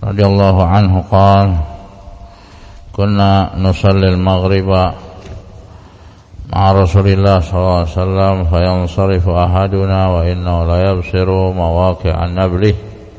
radhiyallahu anhu qala kunna nusalli al-maghriba ma'a Rasulillah sallallahu alaihi wasallam fayansarifu ahaduna wa innahu la yabsiru mawaqi'an nablih.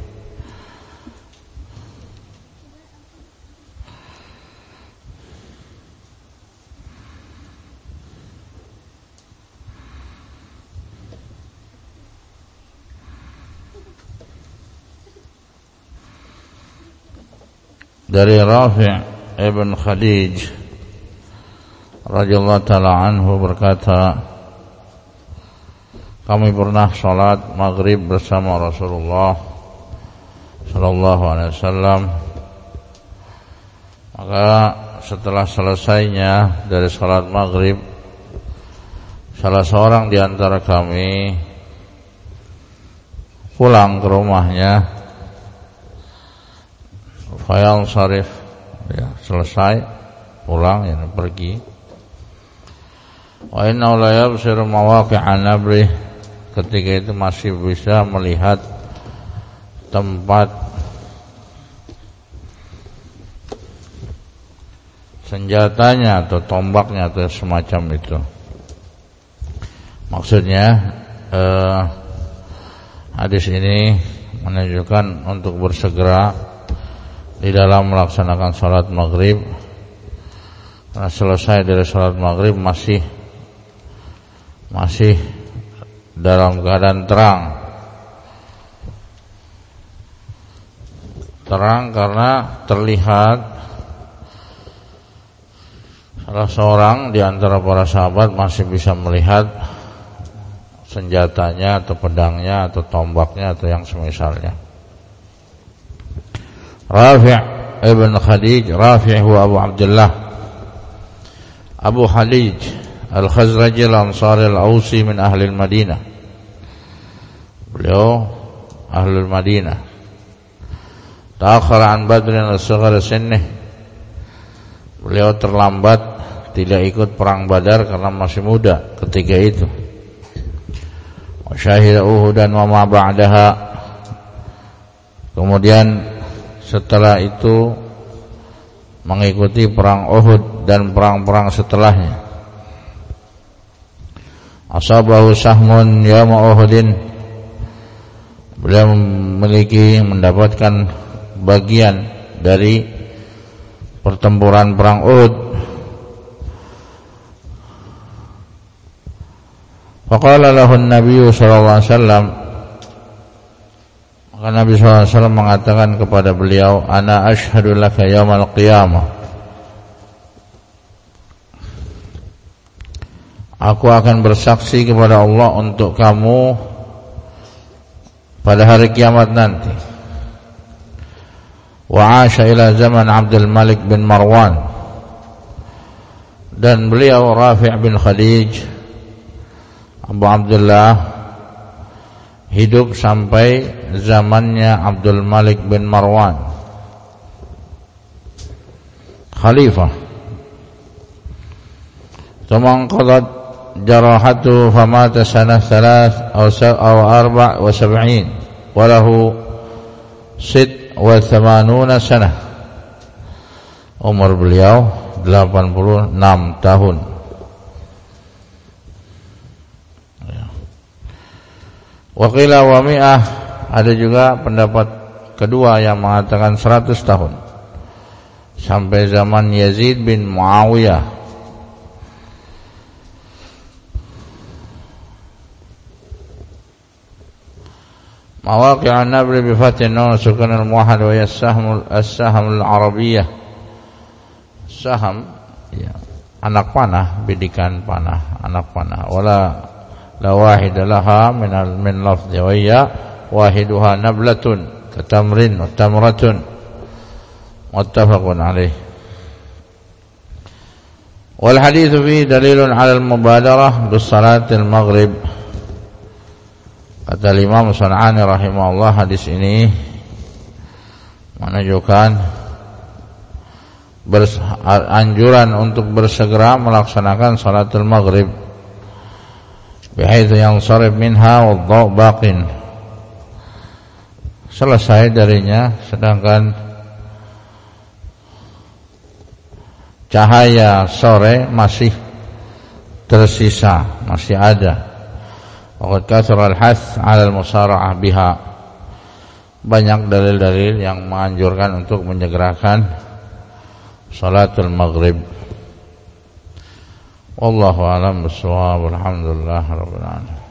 Dari Rafi' ibn Khadij radhiyallahu ta'ala anhu berkata, kami pernah salat maghrib bersama Rasulullah sallallahu alaihi wasallam. Maka setelah selesainya dari salat maghrib, salah seorang di antara kami pulang ke rumahnya. Fayal sarif, ya, selesai pulang, ya, pergi. Wa inna la yabsiru mawaqi'an nablih, ketika itu masih bisa melihat tempat senjatanya atau tombaknya atau semacam itu. Maksudnya hadis ini menunjukkan untuk bersegera di dalam melaksanakan salat maghrib, karena selesai dari salat maghrib masih dalam keadaan terang karena terlihat salah seorang di antara para sahabat masih bisa melihat senjatanya atau pedangnya atau tombaknya atau yang semisalnya. Rafi' ibn Khadij, Rafi' huwa Abu Abdullah Abu Khalid Al-Khazraji Al-Ansari Al-Ausi min ahli Madinah. Beliau ahli Madinah. Ta'akhara an Badrin al-Saghar sinnih. Beliau terlambat, tidak ikut perang Badar karena masih muda ketika itu. Wa syahida Uhudan wa ma ba'daha. Kemudian setelah itu mengikuti perang Uhud dan perang-perang setelahnya. Asabahu sahmun yawma Uhudin. Beliau mendapatkan bagian dari pertempuran perang Uhud. Faqala lahu an-nabiy sallallahu alaihi wasallam, maka Nabi SAW mengatakan kepada beliau, ana ashhadu laka yaumal qiyamah, aku akan bersaksi kepada Allah untuk kamu pada hari kiamat nanti. Wa 'asha ila zaman Abdul Malik bin Marwan, dan beliau Rafi' bin Khadij Abu Abdullah hidup sampai zamannya Abdul Malik bin Marwan, khalifah. Thumma qadat jarahatu famata sanah 3 aw 74 wa lahu 86 sanah. Umur beliau 86 tahun. Waqila wa mi'ah, ada juga pendapat kedua yang mengatakan 100 tahun, sampai zaman Yazid bin Muawiyah. Mawaqi'an nabli bi fatin nun sukan al-muwahhad wa as-sahm al-arabiyyah. Saham, ya, anak panah, bidikan panah, anak panah. Wala la wahida laha min lafzi wa ya wahiduha nablatun katamrin wa tamratun, muttafaqun alaih. Wal haditsu fi dalilun 'ala al-mubadarah bis salatil maghrib. Kata Imam San'ani rahimahullah, hadis ini menunjukkan anjuran untuk bersegera melaksanakan salatul maghrib, bihaitsu yansarif minha wadh-dhaw baqin, selesai darinya sedangkan cahaya sore masih tersisa, masih ada. Waqad kathara al-hath 'ala al-musara'ah biha. Banyak dalil-dalil yang menganjurkan untuk menyegerakan salatul maghrib. Wallahu a'lam bishawab. Alhamdulillah rabbil alamin.